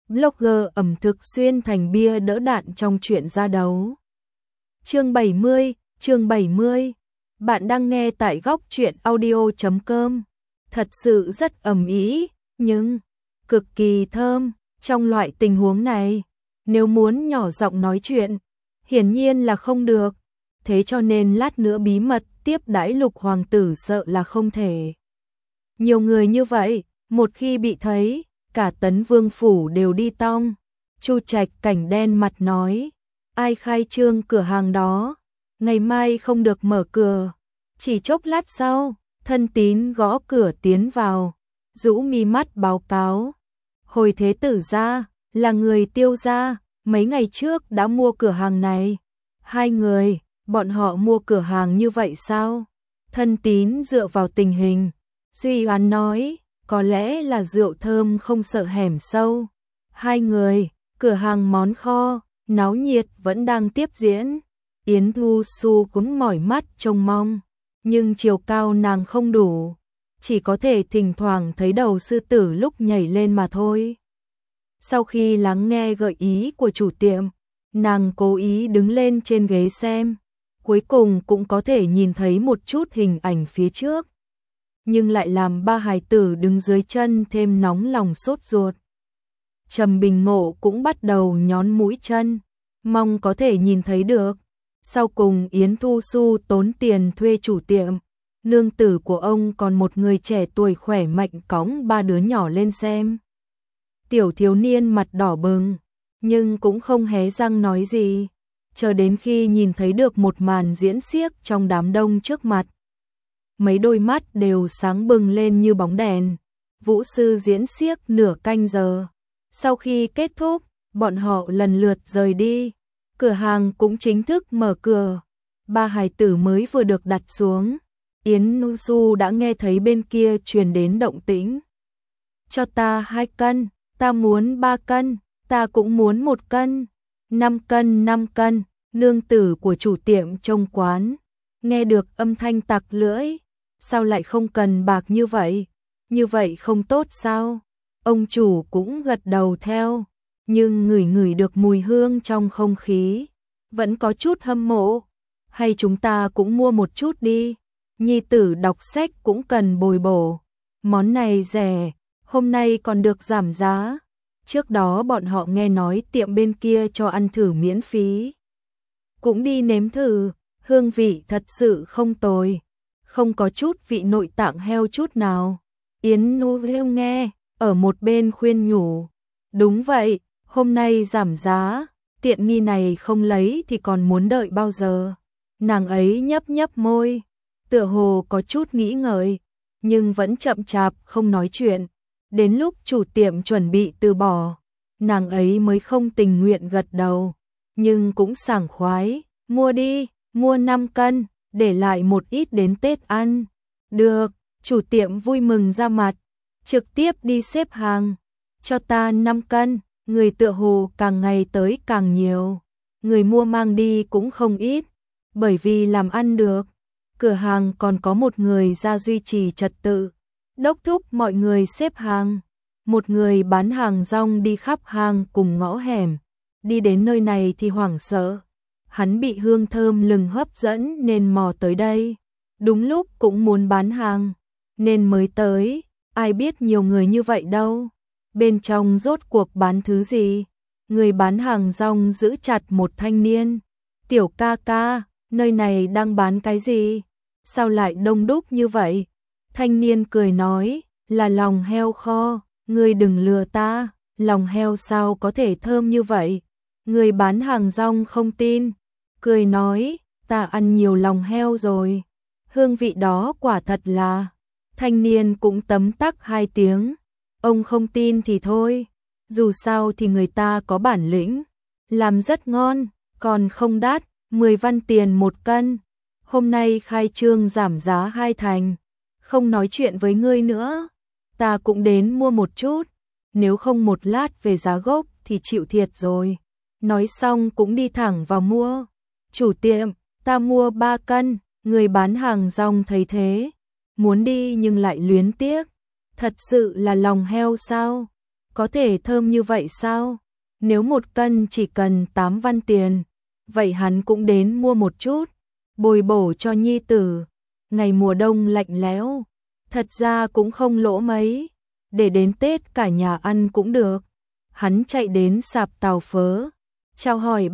blogger ẩm thực xuyên thành bia đỡ đạn trong chuyện ra đấu. Chương 70. Bạn đang nghe tại góc truyện audio.com. Thật sự rất ầm ĩ, nhưng cực kỳ thơm. Trong loại tình huống này, nếu muốn nhỏ giọng nói chuyện, hiển nhiên là không được. Thế cho nên lát nữa bí mật tiếp đãi Lục hoàng tử sợ là không thể. Nhiều người như vậy, một khi bị thấy, cả Tấn Vương phủ đều đi tong. Chu Trạch Cảnh đen mặt nói, ai khai trương cửa hàng đó, ngày mai không được mở cửa. Chỉ chốc lát sau, Thân Tín gõ cửa tiến vào, rũ mi mắt báo cáo. Hồi thế tử gia, là người Tiêu gia, mấy ngày trước đã mua cửa hàng này. Hai người, bọn họ mua cửa hàng như vậy sao? Thân Tín dựa vào tình hình, suy đoán nói, có lẽ là rượu thơm không sợ hẻm sâu. Hai người, cửa hàng món kho, náo nhiệt vẫn đang tiếp diễn. Yến Thu Xu cũng mỏi mắt trông mong, nhưng chiều cao nàng không đủ, chỉ có thể thỉnh thoảng thấy đầu sư tử lúc nhảy lên mà thôi. Sau khi lắng nghe gợi ý của chủ tiệm, nàng cố ý đứng lên trên ghế xem, cuối cùng cũng có thể nhìn thấy một chút hình ảnh phía trước, nhưng lại làm ba hài tử đứng dưới chân thêm nóng lòng sốt ruột. Trầm Bình Ngộ cũng bắt đầu nhón mũi chân, mong có thể nhìn thấy được. Sau cùng Yến Thu Xu tốn tiền thuê chủ tiệm, nương tử của ông còn một người trẻ tuổi khỏe mạnh cõng ba đứa nhỏ lên xem. Tiểu thiếu niên mặt đỏ bừng, nhưng cũng không hé răng nói gì, chờ đến khi nhìn thấy được một màn diễn xiếc trong đám đông trước mặt. Mấy đôi mắt đều sáng bừng lên như bóng đèn. Vũ sư diễn xiếc nửa canh giờ. Sau khi kết thúc, bọn họ lần lượt rời đi. Cửa hàng cũng chính thức mở cửa. Ba hài tử mới vừa được đặt xuống, Yến Nu Su đã nghe thấy bên kia truyền đến động tĩnh. Cho ta 2 cân, ta muốn 3 cân, ta cũng muốn 1 cân, 5 cân, nương tử của chủ tiệm trong quán. Nghe được âm thanh tặc lưỡi, sao lại không cần bạc như vậy không tốt sao? Ông chủ cũng gật đầu theo, nhưng ngửi được mùi hương trong không khí, vẫn có chút hâm mộ. Hay chúng ta cũng mua một chút đi, nhi tử đọc sách cũng cần bồi bổ. Món này rẻ, hôm nay còn được giảm giá. Trước đó bọn họ nghe nói tiệm bên kia cho ăn thử miễn phí. Cũng đi nếm thử, hương vị thật sự không tồi, không có chút vị nội tạng heo chút nào. Yến Nu Rêu nghe, ở một bên khuyên nhủ, đúng vậy, hôm nay giảm giá, tiện nghi này không lấy thì còn muốn đợi bao giờ. Nàng ấy nhấp môi, tựa hồ có chút nghĩ ngợi, nhưng vẫn chậm chạp không nói chuyện. Đến lúc chủ tiệm chuẩn bị từ bỏ, nàng ấy mới không tình nguyện gật đầu, nhưng cũng sảng khoái, mua đi, mua 5 cân, để lại một ít đến Tết ăn. Được, chủ tiệm vui mừng ra mặt, trực tiếp đi xếp hàng, cho ta 5 cân, người tựa hồ càng ngày tới càng nhiều, người mua mang đi cũng không ít, bởi vì làm ăn được, cửa hàng còn có một người ra duy trì trật tự, đốc thúc mọi người xếp hàng. Một người bán hàng rong đi khắp hang cùng ngõ hẻm, đi đến nơi này thì hoảng sợ, hắn bị hương thơm lừng hấp dẫn nên mò tới đây, đúng lúc cũng muốn bán hàng, nên mới tới, ai biết nhiều người như vậy đâu, bên trong rốt cuộc bán thứ gì. Người bán hàng rong giữ chặt một thanh niên, tiểu ca ca, nơi này đang bán cái gì, sao lại đông đúc như vậy? Thanh niên cười nói, là lòng heo kho, ngươi đừng lừa ta, lòng heo sao có thể thơm như vậy? Người bán hàng rong không tin, cười nói, ta ăn nhiều lòng heo rồi, hương vị đó quả thật là. Thanh niên cũng tấm tắc 2 tiếng, ông không tin thì thôi, dù sao thì người ta có bản lĩnh, làm rất ngon, còn không đắt, 10 văn tiền 1 cân, hôm nay khai trương giảm giá 2 thành, không nói chuyện với ngươi nữa, ta cũng đến mua một chút, nếu không một lát về giá gốc thì chịu thiệt rồi. Nói xong cũng đi thẳng vào mua. Chủ tiệm, ta mua 3 cân, người bán hàng rong thấy thế, muốn đi nhưng lại luyến tiếc, thật sự là lòng heo sao? có thể thơm như vậy sao? Nếu 1 cân chỉ cần 8 văn tiền, vậy hắn cũng đến mua một chút, bồi bổ cho nhi tử. Ngày mùa đông lạnh lẽo, thật ra cũng không lỗ mấy, để đến Tết cả nhà ăn cũng được. Hắn chạy đến sạp Tàu Phớ, chào hỏi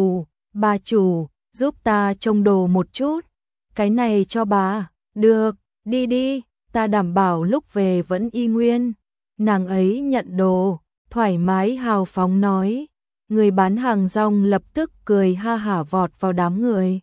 bà chủ, giúp ta trông đồ một chút, cái này cho bà, được, đi đi, ta đảm bảo lúc về vẫn y nguyên. Nàng ấy nhận đồ, thoải mái hào phóng nói, người bán hàng rong lập tức cười ha hả vọt vào đám người.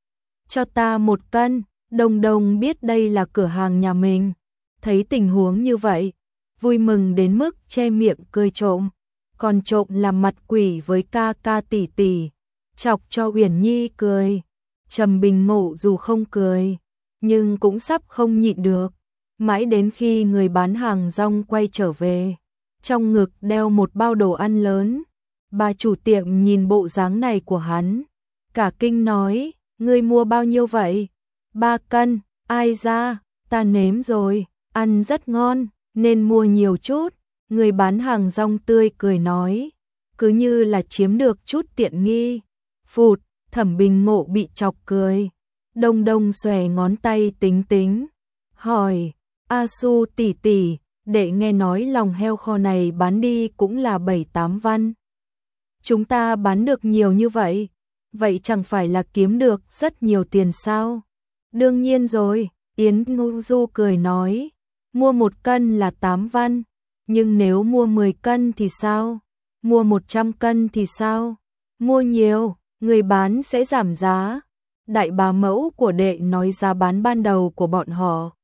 Cho ta 1 cân, Đồng Đồng biết đây là cửa hàng nhà mình, thấy tình huống như vậy, vui mừng đến mức che miệng cười trộm, còn trộm làm mặt quỷ với ca ca tỷ tỷ, chọc cho Uyển Nhi cười. Trầm Bình Ngộ dù không cười, nhưng cũng sắp không nhịn được, mãi đến khi người bán hàng rong quay trở về, trong ngực đeo một bao đồ ăn lớn. Bà chủ tiệm nhìn bộ dáng này của hắn, cả kinh nói, ngươi mua bao nhiêu vậy? 3 cân, ai ra, ta nếm rồi, ăn rất ngon, nên mua nhiều chút. Người bán hàng rong tươi cười nói, cứ như là chiếm được chút tiện nghi. Phụt, Thẩm Bình Ngộ bị chọc cười. Đông Đông xòe ngón tay tính tính, hỏi, A Su tỷ tỷ, đệ nghe nói lòng heo kho này bán đi cũng là 7-8 văn. Chúng ta bán được nhiều như vậy, vậy chẳng phải là kiếm được rất nhiều tiền sao? Đương nhiên rồi, Yến Ngu Du cười nói, mua 1 cân là 8 văn, nhưng nếu mua 10 cân thì sao? Mua 100 cân thì sao? Mua nhiều, người bán sẽ giảm giá. Đại bá mẫu của đệ nói giá bán ban đầu của bọn họ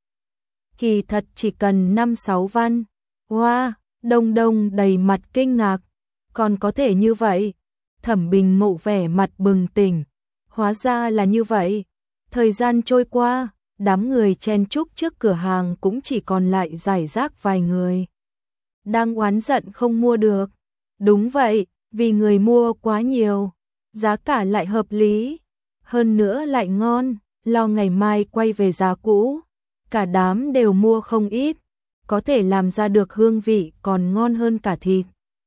kỳ thật chỉ cần 5-6 văn. Wow, Đông Đông đầy mặt kinh ngạc, còn có thể như vậy? Thẩm Bình Ngộ vẻ mặt bừng tỉnh, hóa ra là như vậy. Thời gian trôi qua, đám người chen chúc trước cửa hàng cũng chỉ còn lại rải rác vài người đang oán giận không mua được. Đúng vậy, vì người mua quá nhiều, giá cả lại hợp lý, hơn nữa lại ngon, lo ngày mai quay về giá cũ. Cả đám đều mua không ít, có thể làm ra được hương vị còn ngon hơn cả thịt.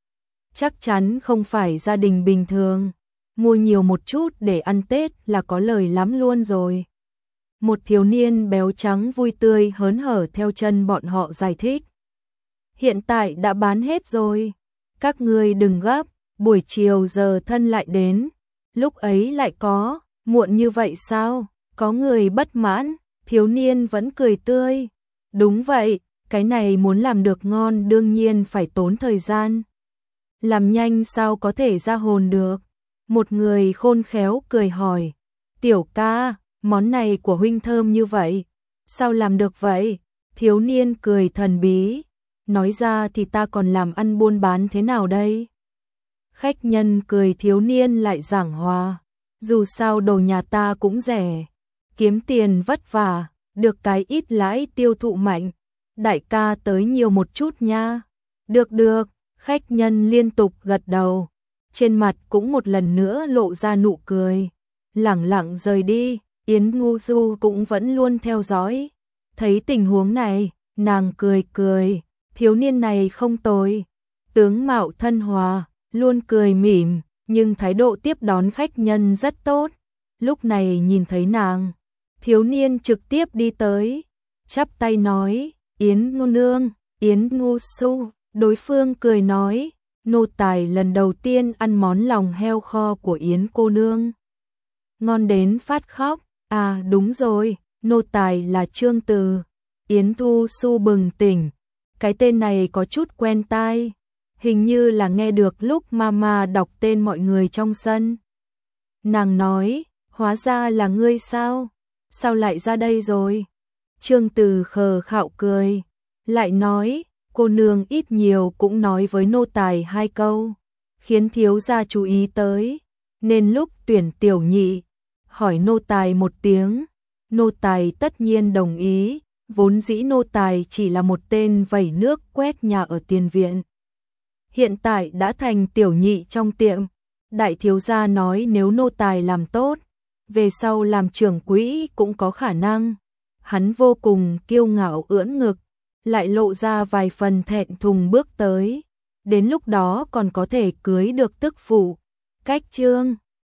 Chắc chắn không phải gia đình bình thường, mua nhiều một chút để ăn Tết là có lời lắm luôn rồi. Một thiếu niên béo trắng vui tươi hớn hở theo chân bọn họ giải thích. Hiện tại đã bán hết rồi, các ngươi đừng gấp, buổi chiều giờ thân lại đến, lúc ấy lại có, muộn như vậy sao? Có người bất mãn, thiếu niên vẫn cười tươi. Đúng vậy, cái này muốn làm được ngon đương nhiên phải tốn thời gian. Làm nhanh sao có thể ra hồn được. Một người khôn khéo cười hỏi, tiểu ca, món này của huynh thơm như vậy, sao làm được vậy? Thiếu niên cười thần bí, nói ra thì ta còn làm ăn buôn bán thế nào đây? Khách nhân cười thiếu niên lại giảng hòa, dù sao đồ nhà ta cũng rẻ, kiếm tiền vất vả, được cái ít lãi tiêu thụ mạnh, đại ca tới nhiều một chút nha. Được được, khách nhân liên tục gật đầu, trên mặt cũng một lần nữa lộ ra nụ cười, lẳng lặng rời đi. Yến Ngu Du cũng vẫn luôn theo dõi, thấy tình huống này, nàng cười cười, thiếu niên này không tồi, tướng mạo thân hòa, luôn cười mỉm, nhưng thái độ tiếp đón khách nhân rất tốt. Lúc này nhìn thấy nàng, thiếu niên trực tiếp đi tới, chắp tay nói, Yến Ngu Nương, Yến Ngu Su. Đối phương cười nói, nô tài lần đầu tiên ăn món lòng heo kho của Yến cô nương. Ngon đến phát khóc. À đúng rồi, nô tài là Trương Từ. Yến Thu Su bừng tỉnh, cái tên này có chút quen tai, hình như là nghe được lúc mama đọc tên mọi người trong sân. Nàng nói, hóa ra là ngươi sao? Sao lại ra đây rồi? Trương Từ khờ khạo cười, lại nói, cô nương ít nhiều cũng nói với nô tài 2 câu, khiến thiếu gia chú ý tới, nên lúc tuyển tiểu nhị, hỏi nô tài một tiếng, nô tài tất nhiên đồng ý, vốn dĩ nô tài chỉ là một tên vẩy nước quét nhà ở tiền viện. Hiện tại đã thành tiểu nhị trong tiệm, đại thiếu gia nói nếu nô tài làm tốt, về sau làm trưởng quỹ cũng có khả năng. Hắn vô cùng kiêu ngạo ưỡn ngực, lại lộ ra vài phần thẹn thùng bước tới, đến lúc đó còn có thể cưới được tức phụ. Cách chương